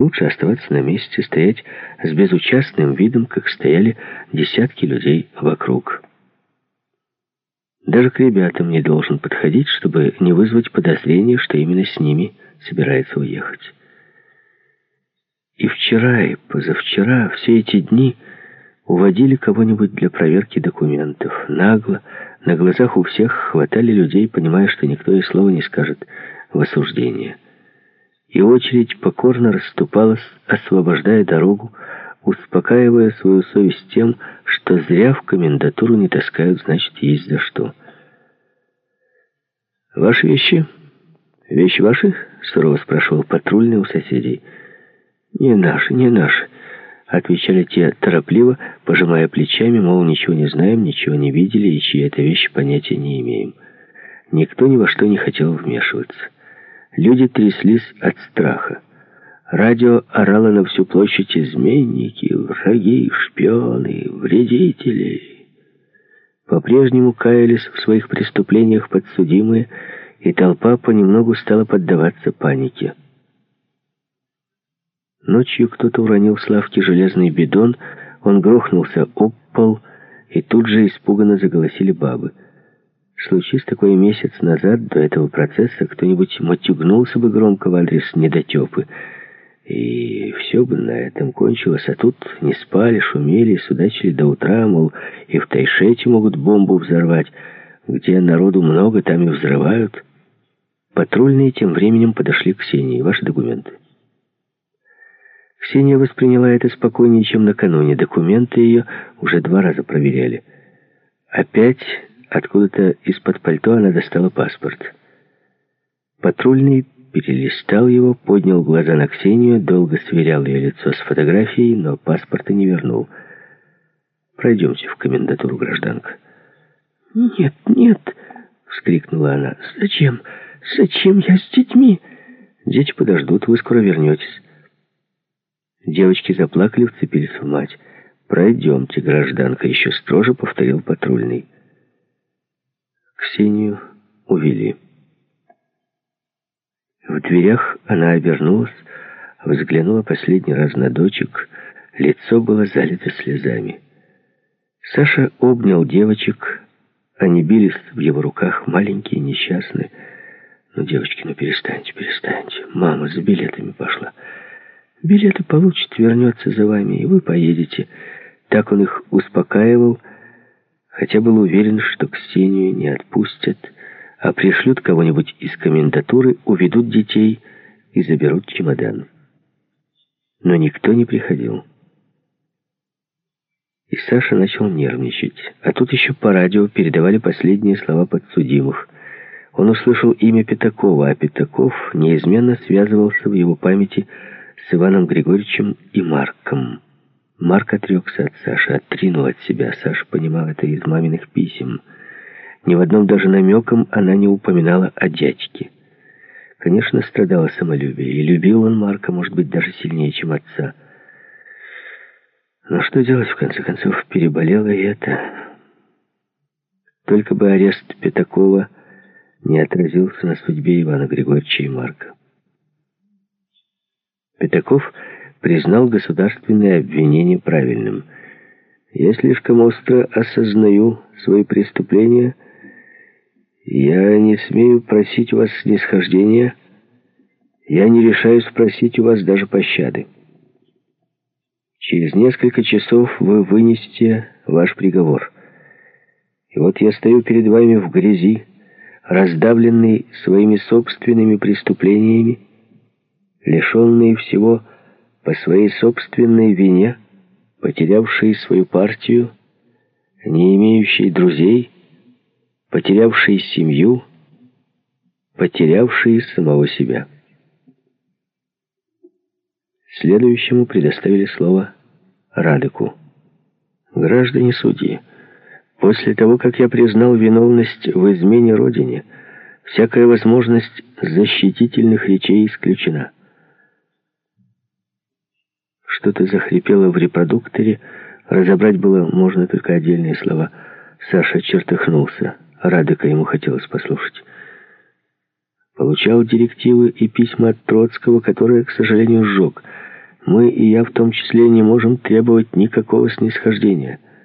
Лучше оставаться на месте, стоять с безучастным видом, как стояли десятки людей вокруг. Даже к ребятам не должен подходить, чтобы не вызвать подозрения, что именно с ними собирается уехать. И вчера, и позавчера, все эти дни уводили кого-нибудь для проверки документов. Нагло, на глазах у всех хватали людей, понимая, что никто и слова не скажет в осуждение. И очередь покорно расступалась, освобождая дорогу, успокаивая свою совесть тем, что зря в комендатуру не таскают, значит, есть за что. «Ваши вещи? Вещи ваши?» — сурово спрашивал патрульный у соседей. «Не наши, не наши», — отвечали те торопливо, пожимая плечами, мол, ничего не знаем, ничего не видели и чьи это вещи понятия не имеем. Никто ни во что не хотел вмешиваться. Люди тряслись от страха. Радио орало на всю площадь: изменники, враги, шпионы, вредители. По-прежнему каялись в своих преступлениях подсудимые, и толпа понемногу стала поддаваться панике. Ночью кто-то уронил с лавки железный бидон, он грохнулся об пол, и тут же испуганно заголосили бабы. Случись такое месяц назад, до этого процесса, кто-нибудь мотюгнулся бы громко в адрес недотепы, и все бы на этом кончилось. А тут не спали, шумели, судачили до утра, мол, и в Тайшете могут бомбу взорвать. Где народу много, там и взрывают. Патрульные тем временем подошли к Ксении. Ваши документы. Ксения восприняла это спокойнее, чем накануне. Документы ее уже 2 раза проверяли. Опять откуда-то из-под пальто она достала паспорт. Патрульный перелистал его, поднял глаза на Ксению, долго сверял ее лицо с фотографией, но паспорта не вернул. «Пройдемте в комендатуру, гражданка». «Нет, нет!» — вскрикнула она. «Зачем? Зачем я с детьми?» «Дети подождут, вы скоро вернетесь». Девочки заплакали, вцепились в мать. «Пройдемте, гражданка», — еще строже повторил патрульный. Ксению увели. В дверях она обернулась, взглянула последний раз на дочек. Лицо было залито слезами. Саша обнял девочек. Они бились в его руках, маленькие, несчастные. «Ну, девочки, ну перестаньте, перестаньте. Мама за билетами пошла. Билеты получит, вернется за вами, и вы поедете». Так он их успокаивал, хотя был уверен, что Ксению не отпустят, а пришлют кого-нибудь из комендатуры, уведут детей и заберут чемодан. Но никто не приходил. И Саша начал нервничать. А тут еще по радио передавали последние слова подсудимых. Он услышал имя Пятакова, а Пятаков неизменно связывался в его памяти с Иваном Григорьевичем и Марком. Марк отрекся от Саши, отринул от себя. Саша понимал это из маминых писем. Ни в одном даже намеком она не упоминала о дядьке. Конечно, страдало самолюбие, и любил он Марка, может быть, даже сильнее, чем отца. Но что делать, в конце концов, переболело и это. Только бы арест Пятакова не отразился на судьбе Ивана Григорьевича и Марка. Пятаков признал государственное обвинение правильным. «Я слишком остро осознаю свои преступления. Я не смею просить у вас снисхождения. Я не решаюсь просить у вас даже пощады. Через несколько часов вы вынесете ваш приговор. И вот я стою перед вами в грязи, раздавленный своими собственными преступлениями, лишенный всего по своей собственной вине, потерявший свою партию, не имеющий друзей, потерявший семью, потерявший самого себя». Следующему предоставили слово Радыку. «Граждане судьи, после того, как я признал виновность в измене Родине, всякая возможность защитительных речей исключена». Что-то захрипело в репродукторе, разобрать было можно только отдельные слова. Саша чертыхнулся. Радыка ему хотелось послушать. Получал директивы и письма от Троцкого, которые, к сожалению, сжег. Мы, и я в том числе, не можем требовать никакого снисхождения.